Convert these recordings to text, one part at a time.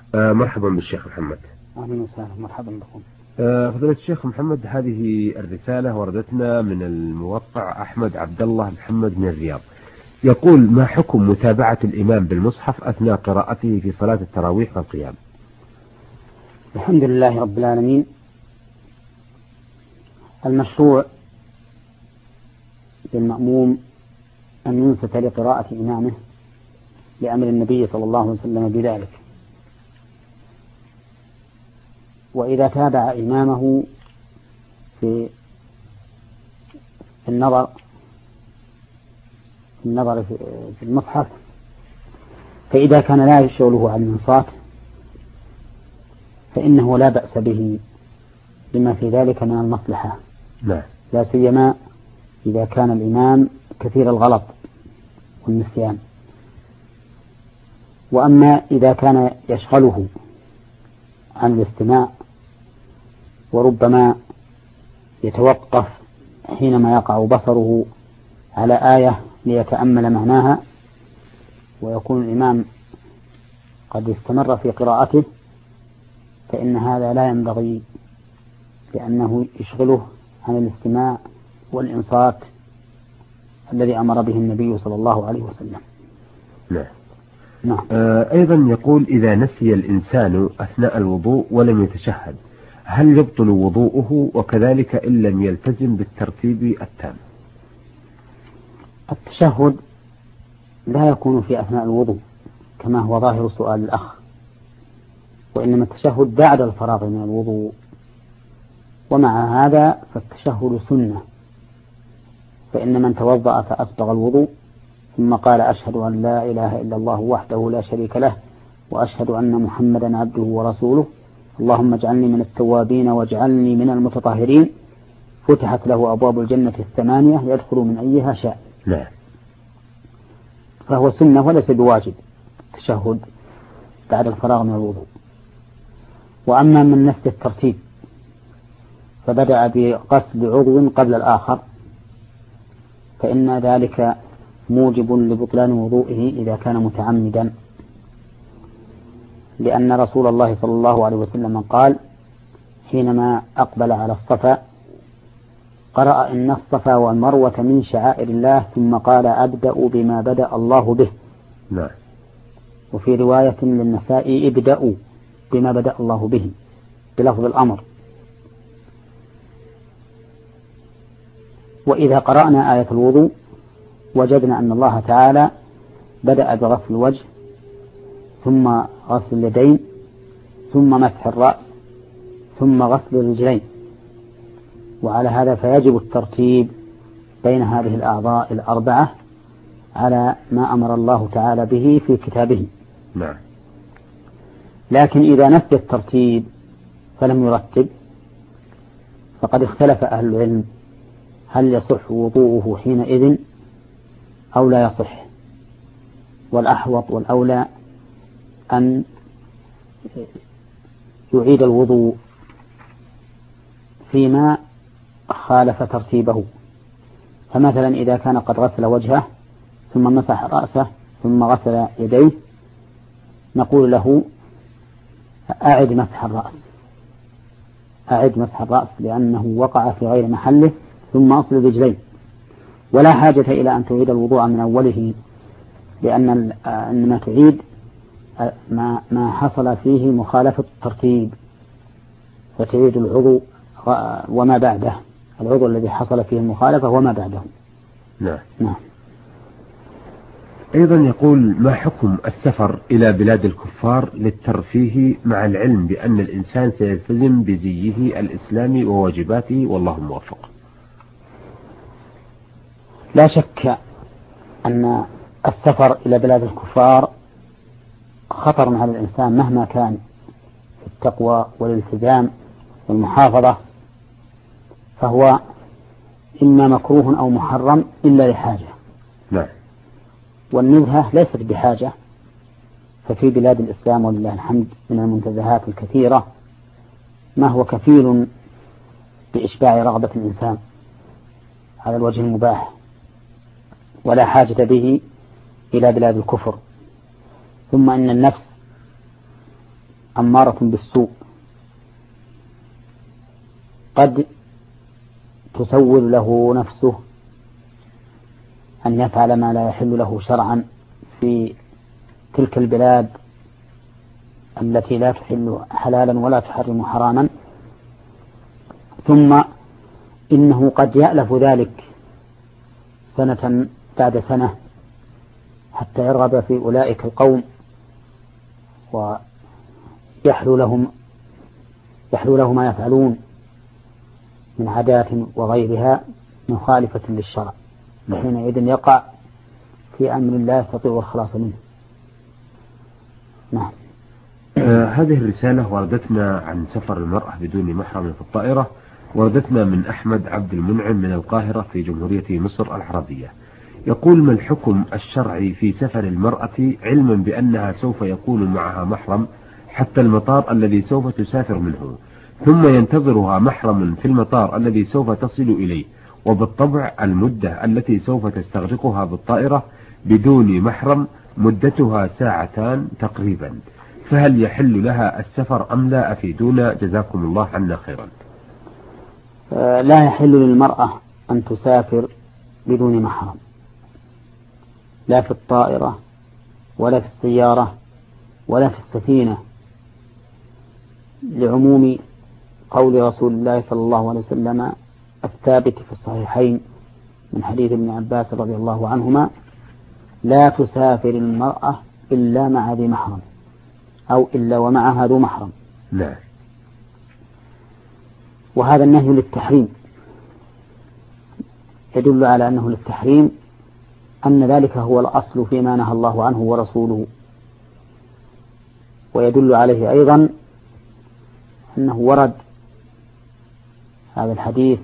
مرحبا بالشيخ محمد. أهلا وسهلا، مرحبا بكم. فضيلة الشيخ محمد، هذه الرسالة وردتنا من الموقع أحمد عبد الله محمد من الرياض. يقول: ما حكم متابعة الإمام بالمصحف أثناء قراءته في صلاة التراويح والقيام؟ الحمد لله رب العالمين. المشروع للمأموم أن ينصت لقراءة إمامه لأمر النبي صلى الله عليه وسلم بذلك، وإذا تابع إمامه في النظر في المصحف، فإذا كان لا يشغله عن الإنصات فإنه لا بأس به لما في ذلك من المصلحة، لا سيما إذا كان الإمام كثير الغلط والنسيان. وأما إذا كان يشغله عن الاستماع وربما يتوقف حينما يقع بصره على آية ليتأمل معناها، ويكون الإمام قد استمر في قراءته، فإن هذا لا ينبغي، لأنه يشغله عن الاستماع والإنصات الذي أمر به النبي صلى الله عليه وسلم. نعم. أيضا يقول: إذا نسي الإنسان أثناء الوضوء ولم يتشهد، هل يبطل وضوءه؟ وكذلك إن لم يلتزم بالترتيب التام. التشهد لا يكون في أثناء الوضوء كما هو ظاهر سؤال الأخ، وإنما التشهد بعد الفراغ من الوضوء، ومع هذا فالتشهد سنة، فإن من توضأ فأسبغ الوضوء ثم قال: أشهد أن لا إله إلا الله وحده لا شريك له وأشهد أن محمدا عبده ورسوله اللهم اجعلني من التوابين واجعلني من المتطهرين، فتحت له أبواب الجنة 8 يدخل من أيها شاء. فهو سنة وليس بواجب التشهد بعد الفراغ من الوضوء. وأما من نسي الترتيب فبدأ بغسل عضو قبل الآخر، فإن ذلك موجب لبطلان وضوئه إذا كان متعمدا، لأن رسول الله صلى الله عليه وسلم قال حينما أقبل على الصفا: قرأ إن الصفا والمروة من شعائر الله، ثم قال: أبدأ بما بدأ الله به. وفي رواية للنسائي: ابدأوا بما بدأ الله به، بلفظ الأمر. وإذا قرأنا آية الوضوء وجدنا أن الله تعالى بدأ بغسل الوجه ثم غسل اليدين ثم مسح الرأس ثم غسل الرجلين، وعلى هذا فيجب الترتيب بين هذه الأعضاء الأربعة على ما أمر الله تعالى به في كتابه. لكن إذا نسي الترتيب فلم يرتب فقد اختلف أهل العلم هل يصح وضوءه حينئذ أو لا يصح، والأحوط والأولى أن يعيد الوضوء فيما خالف ترتيبه. فمثلا إذا كان قد غسل وجهه ثم مسح رأسه ثم غسل يديه، نقول له: أعد مسح الرأس لأنه وقع في غير محله، ثم أصل الرجلين، ولا حاجة إلى أن تعيد الوضوء من أوله، لأن إنما تعيد ما حصل فيه مخالفة الترتيب، فتعيد العضو وما بعده، العضو الذي حصل فيه المخالفة وما بعده. نعم. أيضا يقول: ما حكم السفر إلى بلاد الكفار للترفيه مع العلم بأن الإنسان سيلتزم بزيه الإسلامي وواجباته، والله موفق؟ لا شك أن السفر إلى بلاد الكفار خطر على الإنسان مهما كان في التقوى والالتزام والمحافظة، فهو إما مكروه أو محرم إلا لحاجة. والنزهة ليست بحاجة، ففي بلاد الإسلام ولله الحمد من المنتزهات الكثيرة ما هو كفيل بإشباع رغبة الإنسان على الوجه المباح، ولا حاجة به إلى بلاد الكفر. ثم إن النفس أمارة بالسوء قد تسول له نفسه أن يفعل ما لا يحل له شرعا في تلك البلاد التي لا تحل حلالا ولا تحرم حراما، ثم إنه قد يألف ذلك سنة بعد سنة حتى يرغب في أولئك القوم ويحلو له ما يفعلون من عادات وغيرها مخالفة للشرع، وحينئذ يقع في أمر لا يستطيع الخلاص منه. نعم. هذه الرسالة وردتنا عن سفر المرأة بدون محرم في الطائرة، وردتنا من أحمد عبد المنعم من القاهرة في جمهورية مصر العربية. يقول: ما الحكم الشرعي في سفر المرأة علما بأنها سوف يكون معها محرم حتى المطار الذي سوف تسافر منه، ثم ينتظرها محرم في المطار الذي سوف تصل إليه، وبالطبع المدة التي سوف تستغرقها بالطائرة بدون محرم مدتها ساعتان تقريبا، فهل يحل لها السفر أم لا؟ أفيدونا جزاكم الله عنا خيرا. لا يحل للمرأة أن تسافر بدون محرم، لا في الطائرة ولا في السيارة ولا في السفينة، لعموم قول رسول الله صلى الله عليه وسلم الثابت في الصحيحين من حديث ابن عباس رضي الله عنهما: لا تسافر المرأة إلا مع ذي محرم، أو إلا ومعها ذو محرم. لا. وهذا النهي للتحريم يدل على أنه للتحريم، أن ذلك هو الأصل فيما نهى الله عنه ورسوله. ويدل عليه أيضا أنه ورد هذا الحديث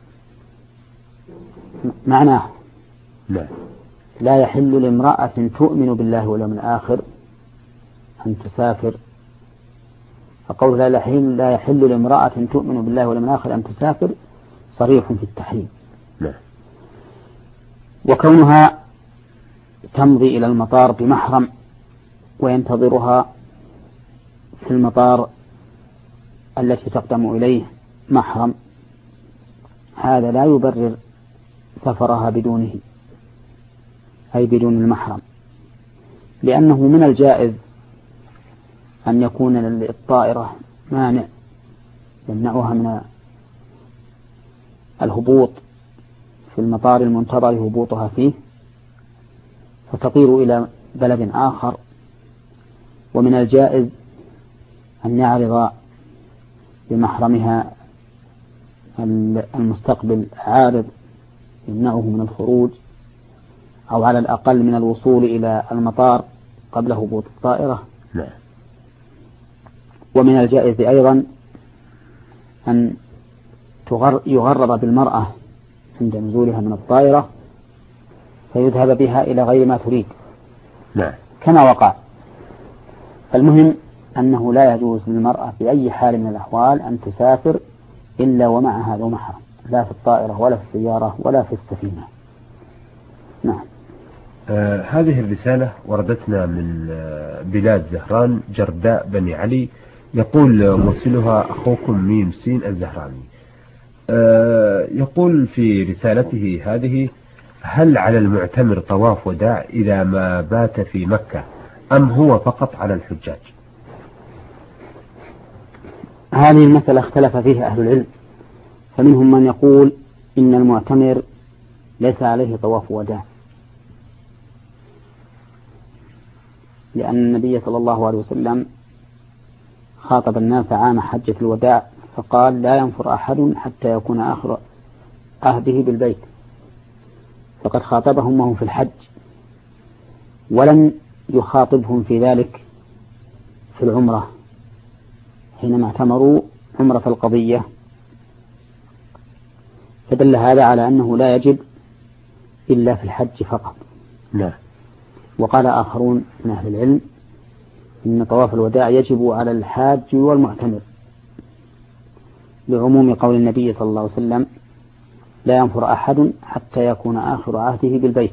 معناه: لا يحل لامرأة تؤمن بالله واليوم الآخر أن تسافر. فقول لا يحل لامرأة تؤمن بالله واليوم الآخر أن تسافر صريح في التحريم. وكونها تمضي إلى المطار بمحرم وينتظرها في المطار التي تقدم إليه محرم، هذا لا يبرر سفرها بدونه، أي بدون المحرم، لأنه من الجائز أن يكون للطائرة مانع يمنعها من الهبوط في المطار المنتظر هبوطها فيه، فتطير إلى بلد آخر. ومن الجائز أن يعرض بمحرمها المستقبل عارض يمنعه من الخروج، أو على الأقل من الوصول إلى المطار قبل هبوط الطائرة. ومن الجائز أيضا أن يغرب بالمرأة عند نزولها من الطائرة فيذهب بها إلى غير ما تريد كما وقع. فالمهم أنه لا يجوز للمرأة في أي حال من الأحوال أن تسافر إلا ومعها ذو محرم، لا في الطائرة ولا في السيارة ولا في السفينة. نعم. هذه الرسالة وردتنا من بلاد زهران جرداء بني علي. يقول مرسلها أخوكم ميم سين الزهراني. يقول في رسالته هذه: هل على المعتمر طواف وداع إذا ما بات في مكة أم هو فقط على الحجاج؟ هذه المسألة اختلف فيها أهل العلم، فمنهم من يقول إن المعتمر ليس عليه طواف وداع، لأن النبي صلى الله عليه وسلم خاطب الناس عام حجة الوداع فقال: لا ينفر أحد حتى يكون آخر عهده بالبيت، فقد خاطبهم وهم في الحج، ولم يخاطبهم في ذلك في العمرة حينما اعتمروا عمرة القضية، فدل هذا على أنه لا يجب إلا في الحج فقط. وقال آخرون من أهل العلم إن طواف الوداع يجب على الحاج والمعتمر، لعموم قول النبي صلى الله عليه وسلم: لا ينفر أحد حتى يكون آخر عهده بالبيت.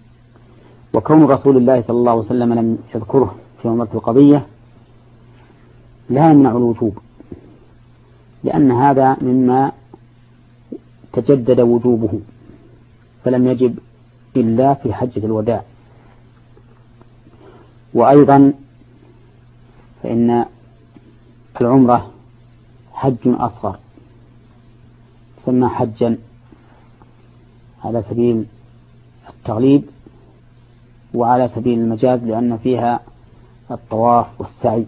وكون رسول الله صلى الله عليه وسلم لم يذكره في عمرة القضية لا يمنع الوجوب، لأن هذا مما تجدد وجوبه فلم يجب إلا في حجة الوداع. وأيضا فإن العمرة حج أصغر يسمى حجا على سبيل التغليب وعلى سبيل المجاز، لأن فيها الطواف والسعي.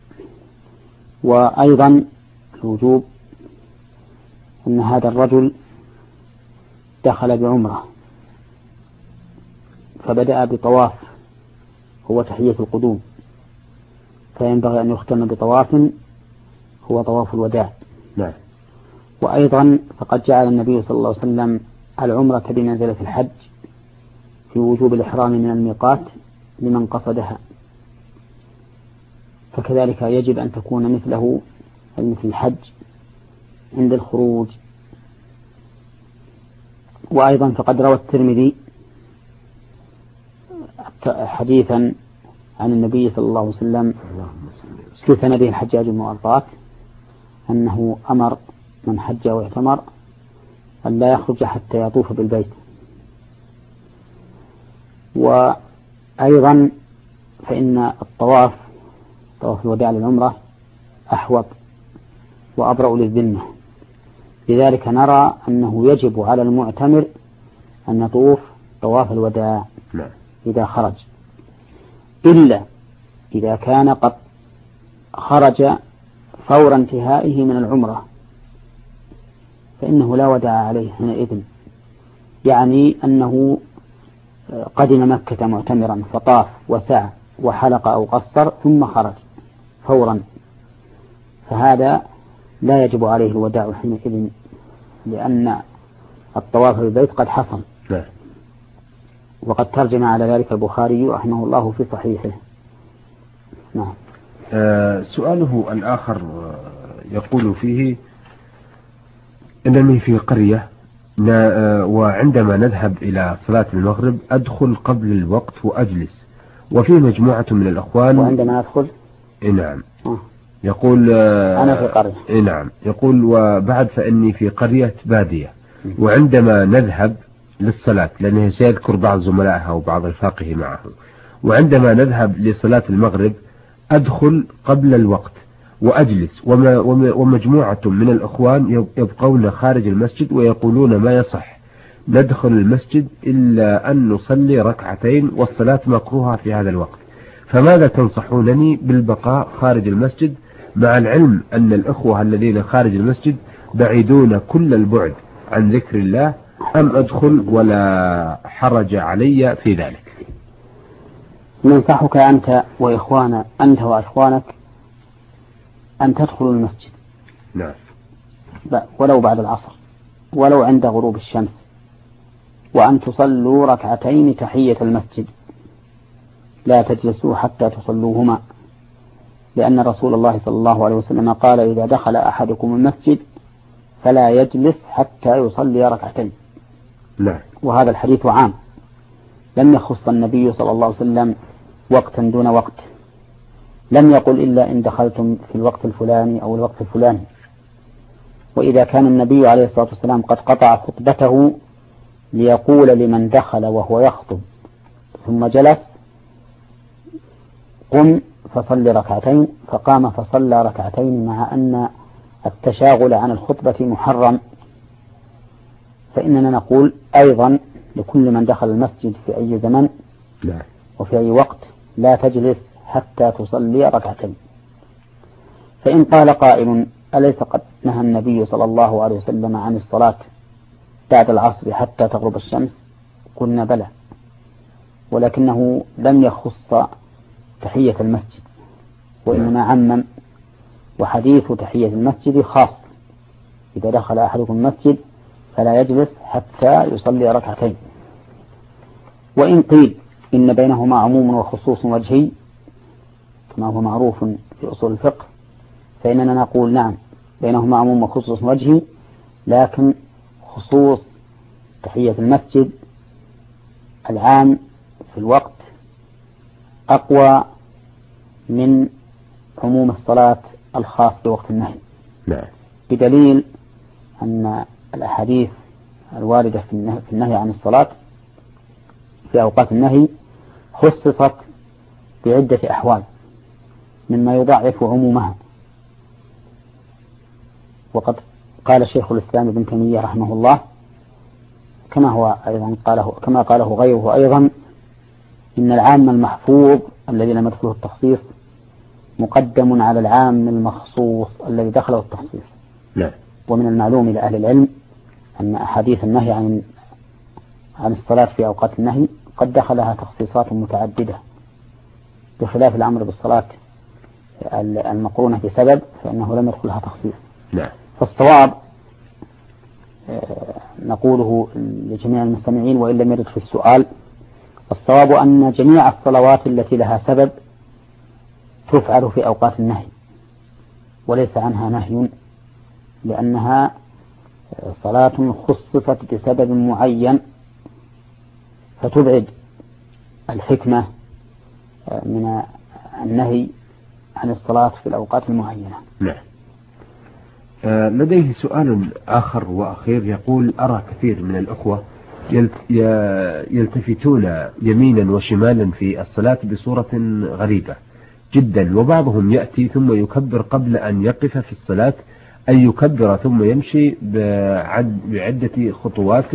وأيضا الوجوب أن هذا الرجل دخل بعمرة فبدأ بطواف هو تحية القدوم، فينبغي أن يختم بطواف هو طواف الوداع. نعم. وأيضا فقد جعل النبي صلى الله عليه وسلم العمرة بمنزلة الحج في وجوب الإحرام من الميقات لمن قصدها، فكذلك يجب أن تكون مثله مثل الحج عند الخروج. وأيضا فقد روى الترمذي حديثا عن النبي صلى الله عليه وسلم في سنده الحجاج بن أرطاة أنه أمر من حج واعتمر أن لا يخرج حتى يطوف بالبيت. وأيضا فإن الطواف طواف الوداع للعمرة أحوط وأبرأ للذمة، لذلك نرى أنه يجب على المعتمر أن يطوف طواف الوداع إذا خرج، إلا إذا كان قد خرج فور انتهائه من العمرة فإنه لا وداع عليه حينئذ، يعني أنه قدم مكة معتمرا فطاف وسعى وحلق أو قصر ثم خرج فورا، فهذا لا يجب عليه الوداع حينئذ، لأن الطواف بالبيت قد حصل. وقد ترجم على ذلك البخاري رحمه الله في صحيحه. نعم. سؤاله الآخر يقول فيه إنني في قرية وعندما نذهب إلى صلاة المغرب أدخل قبل الوقت وأجلس، وفي مجموعة من الأخوان. وعندما أدخل نعم يقول أنا في قرية. نعم يقول وبعد فإني في قرية بادية، وعندما نذهب للصلاة لأنه سيذكر بعض زملائها وبعض رفاقه معه، وعندما نذهب لصلاة المغرب أدخل قبل الوقت وأجلس، ومجموعة من الأخوان يبقون خارج المسجد ويقولون ما يصح ندخل المسجد إلا أن نصلي ركعتين والصلاة مكروهة في هذا الوقت، فماذا تنصحونني بالبقاء خارج المسجد مع العلم أن الأخوة الذين خارج المسجد بعيدون كل البعد عن ذكر الله، أم أدخل ولا حرج علي في ذلك؟ ننصحك أنت وإخوانك أن تدخلوا المسجد. نعم. ولو بعد العصر ولو عند غروب الشمس، وأن تصلوا ركعتين تحية المسجد، لا تجلسوا حتى تصلوهما، لأن رسول الله صلى الله عليه وسلم قال إذا دخل أحدكم المسجد فلا يجلس حتى يصلي ركعتين. نعم. وهذا الحديث عام، لم يخص النبي صلى الله عليه وسلم وقتا دون وقت، لم يقل إلا إن دخلتم في الوقت الفلاني أو الوقت الفلاني. وإذا كان النبي عليه الصلاة والسلام قد قطع خطبته ليقول لمن دخل وهو يخطب ثم جلس قم فصل ركعتين، فقام فصلى ركعتين مع أن التشاغل عن الخطبة محرم، فإننا نقول أيضا لكل من دخل المسجد في أي زمن وفي أي وقت لا تجلس حتى تصلي ركعتين. فإن قال قائل أليس قد نهى النبي صلى الله عليه وسلم عن الصلاة بعد العصر حتى تغرب الشمس؟ قلنا بلى، ولكنه لم يخص تحية المسجد وإنما عمم، وحديث تحية المسجد خاص، إذا دخل أحدكم المسجد فلا يجلس حتى يصلي ركعتين. وإن قيل إن بينهما عموم وخصوص وجهي كما هو معروف في أصول الفقه، فإننا نقول نعم بينهما عموم وخصوص وجهي، لكن خصوص تحية المسجد العام في الوقت أقوى من عموم الصلاة الخاص بوقت النهي. نعم. بدليل أن الأحاديث الواردة في النهي عن الصلاة في أوقات النهي خصصت بعدة أحوال مما يضعف عمومها. وقد قال شيخ الإسلام ابن تيمية رحمه الله كما قاله غيره أيضا إن العام المحفوظ الذي لم يدخله التخصيص مقدم على العام المخصوص الذي دخله التخصيص. لا. ومن المعلوم لأهل العلم أن أحاديث النهي عن الصلاة في أوقات النهي قد دخلها تخصيصات متعددة، بخلاف الأمر بالصلاة المقرونة بسبب فإنه لم يدخلها تخصيص. نعم. فالصواب نقوله لجميع المستمعين وإن لم يرد في السؤال، الصواب أن جميع الصلوات التي لها سبب تفعل في أوقات النهي وليس عنها نهي، لأنها صلاة خصصت بسبب معين فتبعد الحكمة من النهي عن الصلاة في الأوقات المعينة. نعم. لديه سؤال آخر وأخير يقول: أرى كثير من الأخوة يلتفتون يمينا وشمالا في الصلاة بصورة غريبة جدا، وبعضهم يأتي ثم يكبر قبل أن يقف في الصلاة، أي يكبر ثم يمشي بعدة خطوات،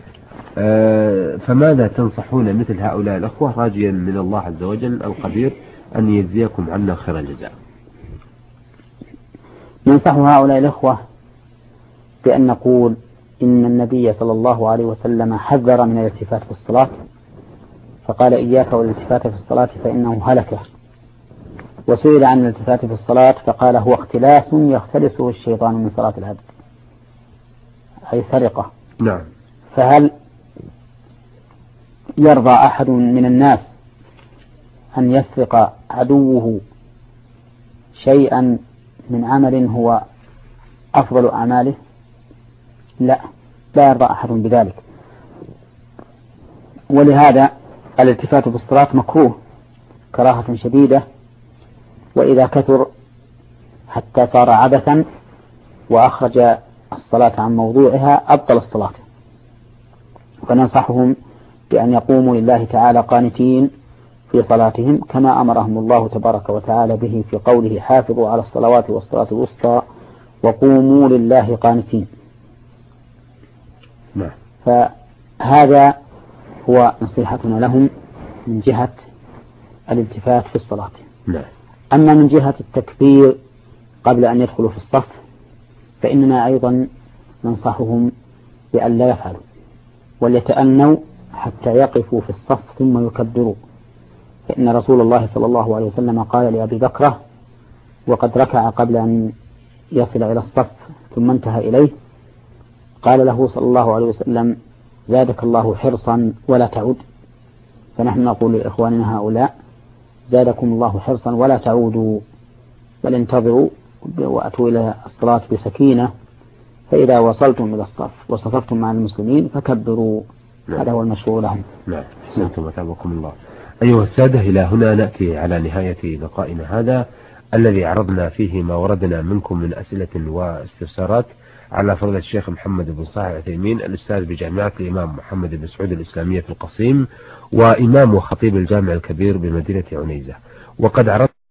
فماذا تنصحون مثل هؤلاء الأخوة، راجيا من الله عز وجل القدير أن يجزيكم عنا خير الجزاء؟ ننصح هؤلاء الأخوة بأن نقول إن النبي صلى الله عليه وسلم حذر من الالتفات في الصلاة، فقال: إياك والالتفات في الصلاة فإنه هلكة. وسئل عن الالتفات في الصلاة فقال: هو اختلاس يختلسه الشيطان من صلاة العبد، أي سرقة. نعم. فهل يرضى أحد من الناس أن يسرق عدوه شيئا من عمل هو أفضل أعماله؟ لا يرضى أحد بذلك. ولهذا الالتفات في الصلاة مكروه كراهة شديدة، وإذا كثر حتى صار عبثا وأخرج الصلاة عن موضوعها أبطل الصلاة. فننصحهم بأن يقوموا لله تعالى قانتين في صلاتهم كما أمرهم الله تبارك وتعالى به في قوله: حافظوا على الصلوات والصلاة الوسطى وقوموا لله قانتين. نعم. فهذا هو نصيحتنا لهم من جهة الالتفات في الصلاة. نعم. أما من جهة التكبير قبل أن يدخلوا في الصف فإننا أيضا ننصحهم بأن لا يفعلوا، وليتأنوا حتى يقفوا في الصف ثم يكبروا، فإن رسول الله صلى الله عليه وسلم قال لأبي بكر وقد ركع قبل أن يصل إلى الصف ثم انتهى إليه، قال له صلى الله عليه وسلم: زادك الله حرصا ولا تعود. فنحن نقول لإخواننا هؤلاء: زادكم الله حرصا ولا تعودوا، بل انتظروا وأتوا إلى الصلاة بسكينة، فإذا وصلتم إلى الصف وصففتم مع المسلمين فكبروا. نعم. هذا هو المشروع لهم. نعم. أحسنتم وتابعكم الله. أيها السادة، إلى هنا نأتي على نهاية لقائنا هذا الذي عرضنا فيه ما وردنا منكم من أسئلة واستفسارات على فضيلة الشيخ محمد بن صالح العثيمين، الأستاذ بجامعة الإمام محمد بن سعود الإسلامية في القصيم، وإمام وخطيب الجامع الكبير بمدينة عنيزة. وقد عرض